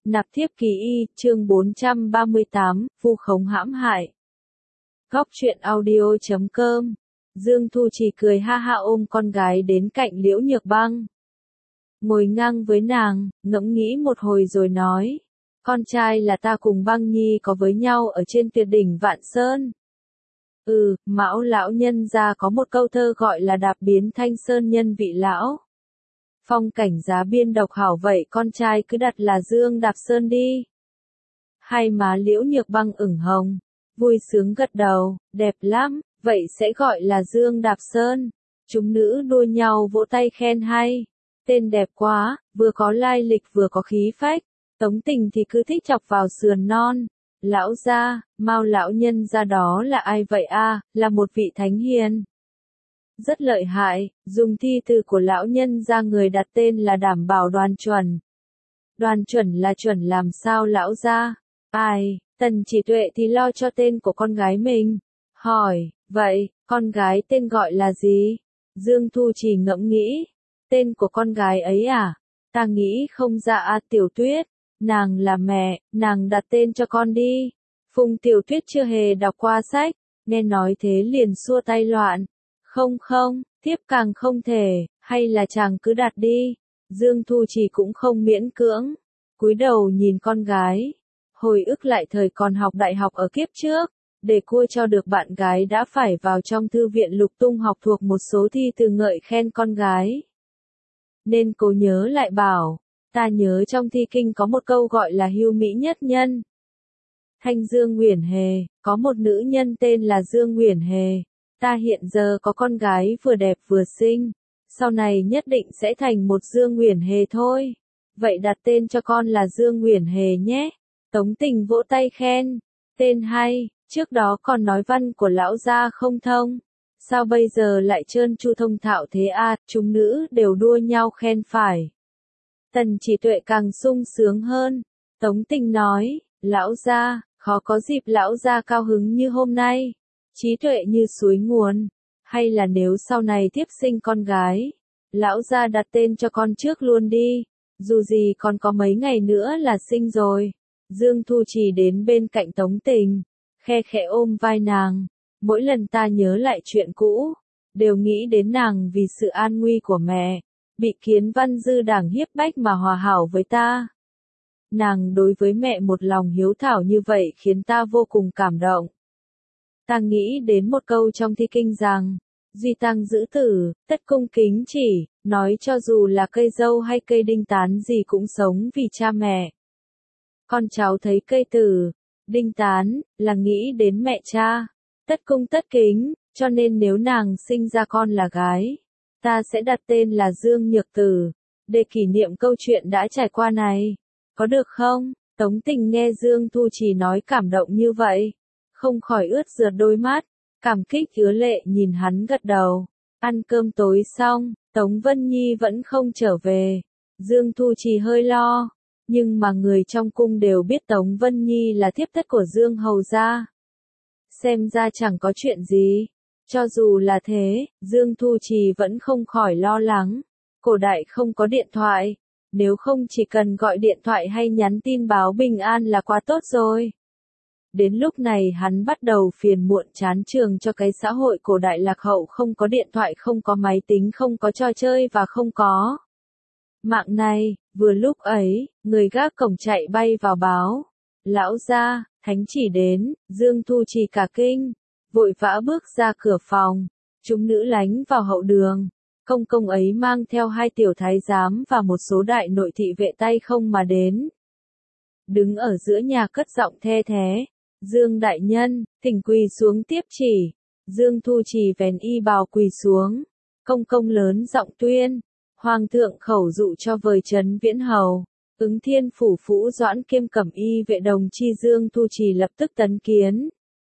Nạp thiếp ký y, chương 438, vu khống hãm hại. Góc truyện audio.com. Dương Thu Trì cười ha ha ôm con gái đến cạnh Liễu Nhược Băng. Ngồi ngang với nàng, ngẫm nghĩ một hồi rồi nói. Con trai là ta cùng Băng Nhi có với nhau ở trên tuyệt đỉnh Vạn Sơn. Mão lão nhân gia có một câu thơ gọi là đạp biến thanh sơn nhân vị lão. Phong cảnh giá biên độc hảo vậy con trai cứ đặt là Dương Đạp Sơn đi. Hai má Liễu Nhược Băng ửng hồng, vui sướng gật đầu, đẹp lắm, vậy sẽ gọi là Dương Đạp Sơn. Chúng nữ đua nhau vỗ tay khen hay. Tên đẹp quá, vừa có lai lịch vừa có khí phách. Tống Tình thì cứ thích chọc vào sườn non. Lão gia, Mao lão nhân gia đó là ai vậy a? Là một vị thánh hiền. Rất lợi hại, dùng thi từ của lão nhân gia người đặt tên là đảm bảo Đoàn Chuẩn. Đoàn Chuẩn là chuẩn làm sao lão gia? Ai, Tần Chỉ Tuệ thì lo cho tên của con gái mình. Hỏi, vậy, con gái tên gọi là gì? Dương Thu Trì ngẫm nghĩ. Tên của con gái ấy à? Ta nghĩ không ra a. Tiểu Tuyết. Nàng là mẹ, nàng đặt tên cho con đi. Phùng Tiểu Tuyết chưa hề đọc qua sách, nghe nói thế liền xua tay loạn. Không, tiếp càng không thể, hay là chàng cứ đặt đi. Dương Thu Trì cũng không miễn cưỡng, cúi đầu nhìn con gái. Hồi ức lại thời còn học đại học ở kiếp trước, để cua cho được bạn gái đã phải vào trong thư viện lục tung học thuộc một số thi từ ngợi khen con gái. Nên cô nhớ lại bảo, ta nhớ trong thi kinh có một câu gọi là hưu mỹ nhất nhân. Thanh Dương Uyển Hề, có một nữ nhân tên là Dương Uyển Hề. Ta hiện giờ có con gái vừa đẹp vừa xinh, sau này nhất định sẽ thành một Dương Uyển Hề thôi. Vậy đặt tên cho con là Dương Uyển Hề nhé. Tống Tình vỗ tay khen, tên hay, trước đó còn nói văn của lão gia không thông. Sao bây giờ lại trơn tru thông thạo thế a? Chúng nữ đều đua nhau khen phải. Tần Chỉ Tuệ càng sung sướng hơn. Tống Tình nói, lão gia, khó có dịp lão gia cao hứng như hôm nay. Trí tuệ như suối nguồn, hay là nếu sau này tiếp sinh con gái, lão gia đặt tên cho con trước luôn đi, dù gì còn có mấy ngày nữa là sinh rồi. Dương Thu Trì đến bên cạnh Tống Tình, khe khẽ ôm vai nàng, mỗi lần ta nhớ lại chuyện cũ, đều nghĩ đến nàng vì sự an nguy của mẹ, bị Kiến Văn Dư đảng hiếp bách mà hòa hảo với ta. Nàng đối với mẹ một lòng hiếu thảo như vậy khiến ta vô cùng cảm động. Ta nghĩ đến một câu trong thi kinh rằng, duy tăng giữ tử, tất cung kính chỉ, nói cho dù là cây dâu hay cây đinh tán gì cũng sống vì cha mẹ. Con cháu thấy cây tử, đinh tán, là nghĩ đến mẹ cha, tất cung tất kính, cho nên nếu nàng sinh ra con là gái, ta sẽ đặt tên là Dương Nhược Tử, để kỷ niệm câu chuyện đã trải qua này. Có được không? Tống Tình nghe Dương Thu Trì nói cảm động như vậy, không khỏi ướt rượt đôi mắt, cảm kích ứa lệ nhìn hắn gật đầu. Ăn cơm tối xong, Tống Vân Nhi vẫn không trở về. Dương Thu Trì hơi lo, nhưng mà người trong cung đều biết Tống Vân Nhi là thiếp thất của Dương Hầu gia. Xem ra chẳng có chuyện gì. Cho dù là thế, Dương Thu Trì vẫn không khỏi lo lắng. Cổ đại không có điện thoại, nếu không chỉ cần gọi điện thoại hay nhắn tin báo bình an là quá tốt rồi. Đến lúc này hắn bắt đầu phiền muộn chán chường cho cái xã hội cổ đại lạc hậu, không có điện thoại, không có máy tính, không có trò chơi và không có mạng này. Vừa lúc ấy, người gác cổng chạy bay vào báo. Lão gia, thánh chỉ đến. Dương Thu Trì cả kinh, vội vã bước ra cửa phòng. Chúng nữ lánh vào hậu đường. Công công ấy mang theo 2 tiểu thái giám và một số đại nội thị vệ tay không mà đến. Đứng ở giữa nhà cất giọng the thé. Dương đại nhân, thỉnh quỳ xuống tiếp chỉ. Dương Thu Trì vén y bào quỳ xuống. Công công lớn giọng tuyên. Hoàng thượng khẩu dụ cho vời trấn Viễn Hầu, Ứng Thiên Phủ Phũ Doãn kiêm cẩm y vệ đồng chi. Dương Thu Trì lập tức tấn kiến.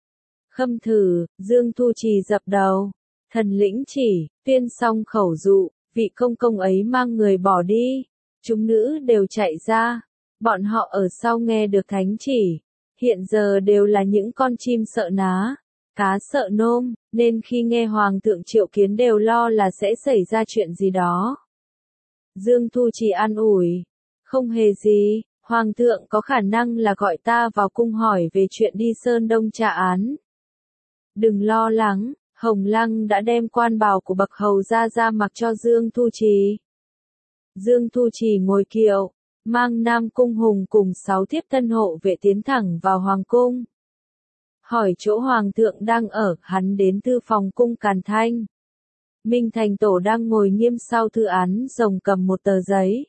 Khâm thử, Dương Thu Trì dập đầu. Thần lĩnh chỉ, tuyên xong khẩu dụ, vị công công ấy mang người bỏ đi. Chúng nữ đều chạy ra. Bọn họ ở sau nghe được thánh chỉ. Hiện giờ đều là những con chim sợ ná, cá sợ nôm, nên khi nghe Hoàng thượng triệu kiến đều lo là sẽ xảy ra chuyện gì đó. Dương Thu Trì an ủi, không hề gì, Hoàng thượng có khả năng là gọi ta vào cung hỏi về chuyện đi Sơn Đông tra án. Đừng lo lắng, Hồng Lăng đã đem quan bào của bậc hầu ra mặc cho Dương Thu Trì. Dương Thu Trì ngồi kiệu, mang Nam Cung Hùng cùng 6 thiếp thân hộ vệ tiến thẳng vào Hoàng cung. Hỏi chỗ Hoàng thượng đang ở, hắn đến thư phòng cung Càn Thanh. Minh Thành Tổ đang ngồi nghiêm sau thư án rồng cầm một tờ giấy.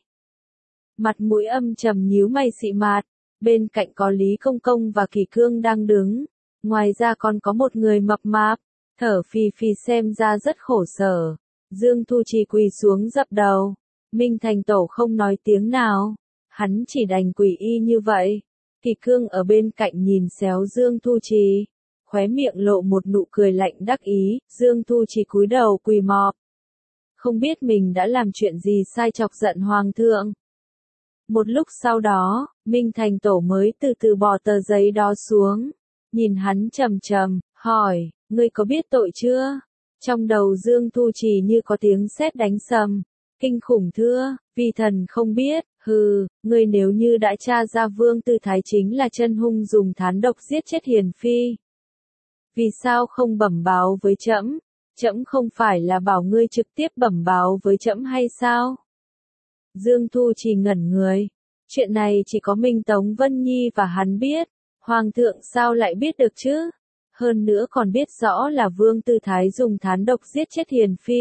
Mặt mũi âm trầm nhíu mày xị mạt, bên cạnh có Lý Công Công và Kỳ Cương đang đứng. Ngoài ra còn có một người mập mạp, thở phì phì xem ra rất khổ sở. Dương Thu Trì quỳ xuống dập đầu. Minh Thành Tổ không nói tiếng nào. Hắn chỉ đành quỳ y như vậy. Kỳ Cương ở bên cạnh nhìn xéo Dương Thu Trì. Khóe miệng lộ một nụ cười lạnh đắc ý. Dương Thu Trì cúi đầu quỳ mọp. Không biết mình đã làm chuyện gì sai chọc giận Hoàng thượng. Một lúc sau đó, Minh Thành Tổ mới từ từ bỏ tờ giấy đó xuống. Nhìn hắn trầm trầm, hỏi, ngươi có biết tội chưa? Trong đầu Dương Thu Trì như có tiếng sét đánh sầm. Kinh khủng thưa, vi thần không biết, ngươi nếu như đã tra ra Vương Tư Thái chính là chân hung dùng thán độc giết chết Hiền Phi. Vì sao không bẩm báo với trẫm? Trẫm không phải là bảo ngươi trực tiếp bẩm báo với trẫm hay sao? Dương Thu Trì ngẩn người. Chuyện này chỉ có Minh Tống Vân Nhi và hắn biết. Hoàng thượng sao lại biết được chứ? Hơn nữa còn biết rõ là Vương Tư Thái dùng thán độc giết chết Hiền Phi.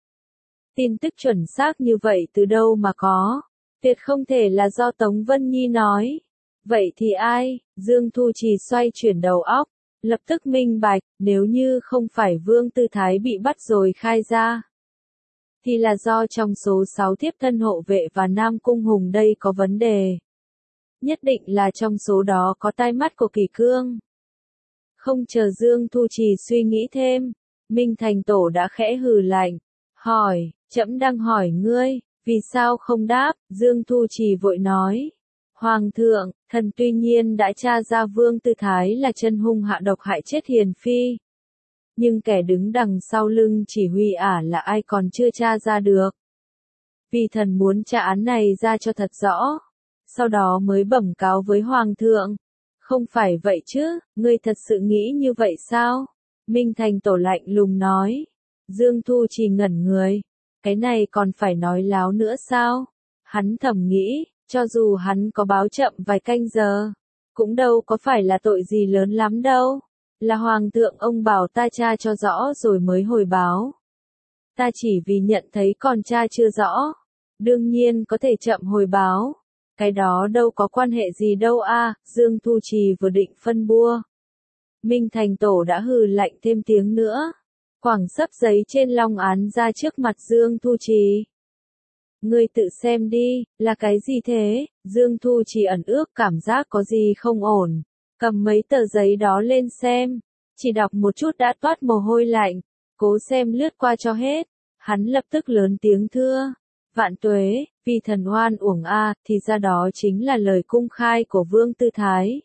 Tin tức chuẩn xác như vậy từ đâu mà có? Tuyệt không thể là do Tống Vân Nhi nói. Vậy thì ai? Dương Thu Trì xoay chuyển đầu óc, lập tức minh bạch, nếu như không phải Vương Tư Thái bị bắt rồi khai ra, thì là do trong số 6 thiếp thân hộ vệ và Nam Cung Hùng đây có vấn đề. Nhất định là trong số đó có tai mắt của Kỳ Cương. Không chờ Dương Thu Trì suy nghĩ thêm, Minh Thành Tổ đã khẽ hừ lạnh, hỏi, trẫm đang hỏi ngươi, vì sao không đáp? Dương Thu Trì vội nói, Hoàng thượng, thần tuy nhiên đã tra ra Vương Tư Thái là chân hung hạ độc hại chết Hiền Phi. Nhưng kẻ đứng đằng sau lưng chỉ huy ả là ai còn chưa tra ra được. Vì thần muốn tra án này ra cho thật rõ, sau đó mới bẩm cáo với Hoàng thượng. Không phải vậy chứ, ngươi thật sự nghĩ như vậy sao? Minh Thành Tổ lạnh lùng nói. Dương Thu Trì ngẩn người. Cái này còn phải nói láo nữa sao? Hắn thầm nghĩ, cho dù hắn có báo chậm vài canh giờ, cũng đâu có phải là tội gì lớn lắm đâu. Là Hoàng thượng ông bảo ta tra cho rõ rồi mới hồi báo. Ta chỉ vì nhận thấy còn tra chưa rõ. Đương nhiên có thể chậm hồi báo. Cái đó đâu có quan hệ gì đâu a. Dương Thu Trì vừa định phân bua. Minh Thành Tổ đã hừ lạnh thêm tiếng nữa. Quẳng xấp giấy trên long án ra trước mặt Dương Thu Trì. Ngươi tự xem đi, là cái gì thế? Dương Thu Trì ẩn ước cảm giác có gì không ổn. Cầm mấy tờ giấy đó lên xem. Chỉ đọc một chút đã toát mồ hôi lạnh. Cố xem lướt qua cho hết. Hắn lập tức lớn tiếng thưa. Vạn tuế, vì thần oan uổng a, thì ra đó chính là lời cung khai của Vương Tư Thái.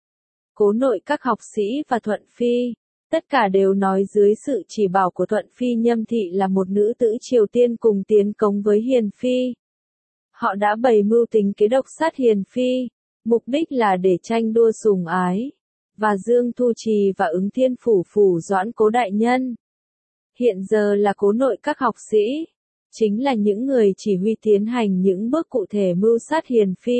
Cố nội các học sĩ và Thuận Phi, tất cả đều nói dưới sự chỉ bảo của Thuận Phi Nhâm Thị là một nữ tử Triều Tiên cùng tiến cống với Hiền Phi. Họ đã bày mưu tính kế độc sát Hiền Phi, mục đích là để tranh đua sủng ái, và Dương Thu Trì và Ứng Thiên Phủ Doãn Cố đại nhân. Hiện giờ là cố nội các học sĩ, chính là những người chỉ huy tiến hành những bước cụ thể mưu sát Hiền Phi.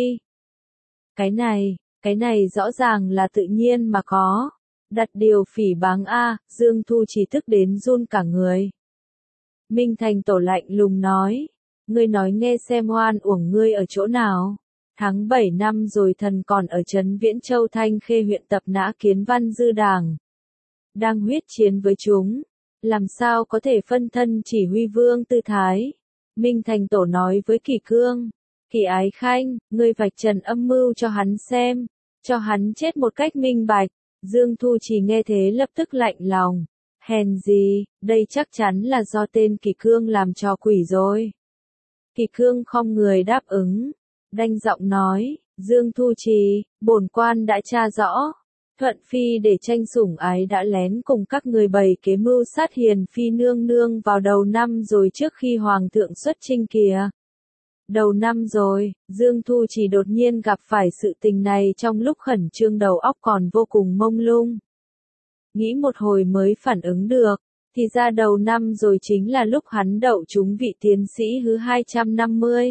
Cái này rõ ràng là tự nhiên mà có. Đặt điều phỉ báng a, Dương Thu Trì tức đến run cả người. Minh Thành Tổ lạnh lùng nói, ngươi nói nghe xem oan uổng ngươi ở chỗ nào. Tháng 7 năm rồi thần còn ở trấn Viễn Châu Thanh Khê huyện tập nã Kiến Văn Dư Đảng. Đang huyết chiến với chúng. Làm sao có thể phân thân chỉ huy Vương Tư Thái? Minh Thành Tổ nói với Kỳ Cương. Kỳ Ái Khanh, ngươi vạch trần âm mưu cho hắn xem. Cho hắn chết một cách minh bạch. Dương Thu Trì nghe thế lập tức lạnh lòng. Hèn gì, đây chắc chắn là do tên Kỳ Cương làm trò quỷ rồi. Kỳ Cương khom người đáp ứng. Đanh giọng nói, Dương Thu Trì, bổn quan đã tra rõ. Thuận Phi để tranh sủng ái đã lén cùng các người bày kế mưu sát Hiền Phi nương nương vào đầu năm rồi trước khi Hoàng thượng xuất chinh kìa. Đầu năm rồi, Dương Thu Trì đột nhiên gặp phải sự tình này trong lúc khẩn trương đầu óc còn vô cùng mông lung. Nghĩ một hồi mới phản ứng được, thì ra đầu năm rồi chính là lúc hắn đậu trúng vị tiến sĩ thứ 250.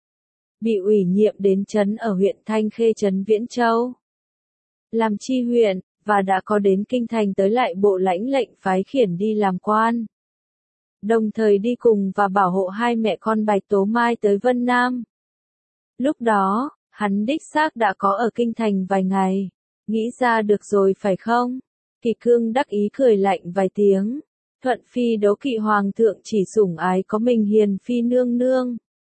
Bị ủy nhiệm đến trấn ở huyện Thanh Khê trấn Viễn Châu. Làm tri huyện, và đã có đến kinh thành tới lại bộ lãnh lệnh phái khiển đi làm quan. Đồng thời đi cùng và bảo hộ hai mẹ con Bạch Tố Mai tới Vân Nam. Lúc đó, hắn đích xác đã có ở kinh thành vài ngày. Nghĩ ra được rồi phải không? Kỳ Cương đắc ý cười lạnh vài tiếng. Thuận Phi đố kỵ hoàng thượng chỉ sủng ái có mình Hiền Phi nương nương.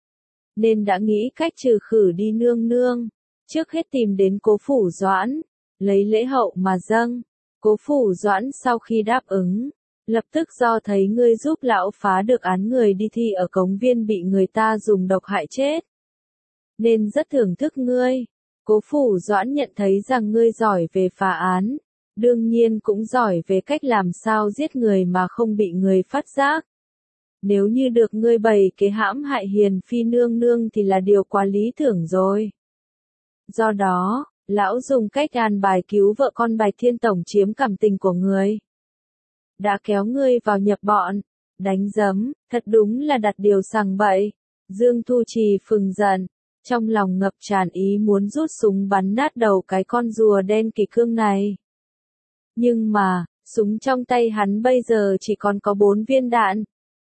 Nên đã nghĩ cách trừ khử đi nương nương. Trước hết tìm đến Cố Phủ Doãn, lấy lễ hậu mà dâng. Cố Phủ Doãn sau khi đáp ứng, lập tức do thấy ngươi giúp lão phá được án người đi thi ở Cống Viên bị người ta dùng độc hại chết, nên rất thưởng thức ngươi. Cố Phủ Doãn nhận thấy rằng ngươi giỏi về phá án, đương nhiên cũng giỏi về cách làm sao giết người mà không bị người phát giác. Nếu như được ngươi bày kế hãm hại Hiền Phi nương nương thì là điều quá lý tưởng rồi. Do đó, lão dùng cách an bài cứu vợ con Bạch Thiên Tổng chiếm cảm tình của người. Đã kéo ngươi vào nhập bọn, đánh giấm, thật đúng là đặt điều sằng bậy. Dương Thu Trì phừng giận, trong lòng ngập tràn ý muốn rút súng bắn nát đầu cái con rùa đen Kỳ Cương này. Nhưng mà, súng trong tay hắn bây giờ chỉ còn có 4 viên đạn.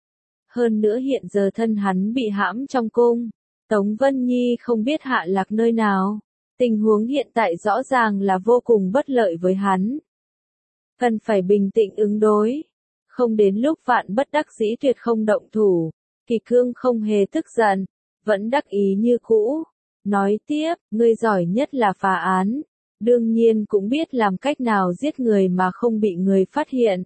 Hơn nữa hiện giờ thân hắn bị hãm trong cung, Tống Vân Nhi không biết hạ lạc nơi nào. Tình huống hiện tại rõ ràng là vô cùng bất lợi với hắn. Cần phải bình tĩnh ứng đối. Không đến lúc vạn bất đắc dĩ tuyệt không động thủ. Kỳ Cương không hề tức giận, vẫn đắc ý như cũ. Nói tiếp, ngươi giỏi nhất là phá án. Đương nhiên cũng biết làm cách nào giết người mà không bị người phát hiện.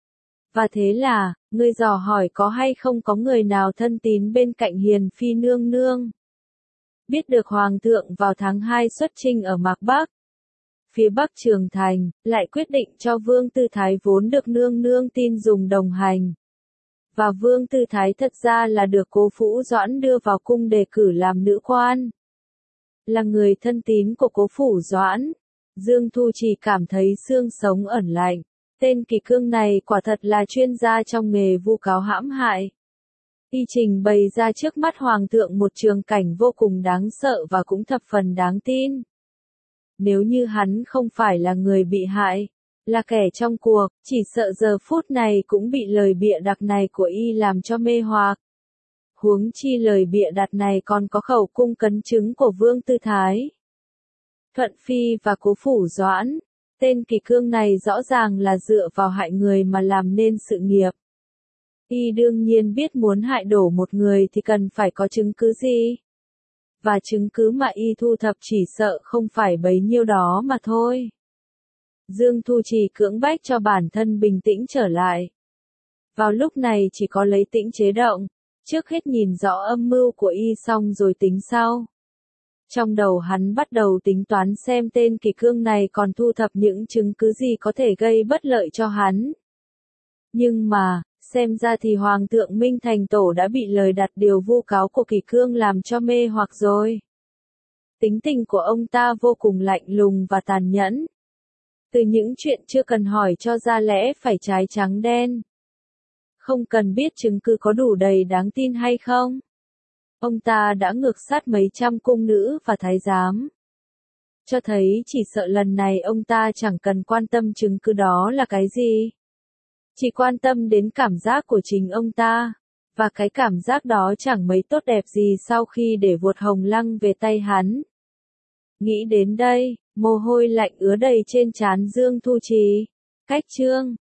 Và thế là, ngươi dò hỏi có hay không có người nào thân tín bên cạnh Hiền Phi nương nương. Biết được Hoàng thượng vào tháng 2 xuất chinh ở Mạc Bắc. Phía Bắc Trường Thành, lại quyết định cho Vương Tư Thái vốn được nương nương tin dùng đồng hành. Và Vương Tư Thái thật ra là được Cố Phủ Doãn đưa vào cung đề cử làm nữ quan. Là người thân tín của Cố Phủ Doãn, Dương Thu Trì cảm thấy xương sống ẩn lạnh. Tên Kỳ Cương này quả thật là chuyên gia trong nghề vu cáo hãm hại. Y trình bày ra trước mắt Hoàng thượng một trường cảnh vô cùng đáng sợ và cũng thập phần đáng tin. Nếu như hắn không phải là người bị hại, là kẻ trong cuộc, chỉ sợ giờ phút này cũng bị lời bịa đặt này của y làm cho mê hoặc. Huống chi lời bịa đặt này còn có khẩu cung cấn chứng của Vương Tư Thái, Thuận Phi và Cố Phủ Doãn. Tên Kỳ Cương này rõ ràng là dựa vào hại người mà làm nên sự nghiệp. Y đương nhiên biết muốn hại đổ một người thì cần phải có chứng cứ gì. Và chứng cứ mà y thu thập chỉ sợ không phải bấy nhiêu đó mà thôi. Dương Thu Trì cưỡng bách cho bản thân bình tĩnh trở lại. Vào lúc này chỉ có lấy tĩnh chế động, trước hết nhìn rõ âm mưu của y xong rồi tính sau. Trong đầu hắn bắt đầu tính toán xem tên Kỳ Cương này còn thu thập những chứng cứ gì có thể gây bất lợi cho hắn. Nhưng mà, xem ra thì Hoàng thượng Minh Thành Tổ đã bị lời đặt điều vu cáo của Kỳ Cương làm cho mê hoặc rồi. Tính tình của ông ta vô cùng lạnh lùng và tàn nhẫn. Từ những chuyện chưa cần hỏi cho ra lẽ phải trái trắng đen. Không cần biết chứng cứ có đủ đầy đáng tin hay không. Ông ta đã ngược sát mấy trăm cung nữ và thái giám. Cho thấy chỉ sợ lần này ông ta chẳng cần quan tâm chứng cứ đó là cái gì. Chỉ quan tâm đến cảm giác của chính ông ta. Và cái cảm giác đó chẳng mấy tốt đẹp gì sau khi để vuột Hồng Lăng về tay hắn. Nghĩ đến đây, mồ hôi lạnh ứa đầy trên trán Dương Thu Trì. Cách chương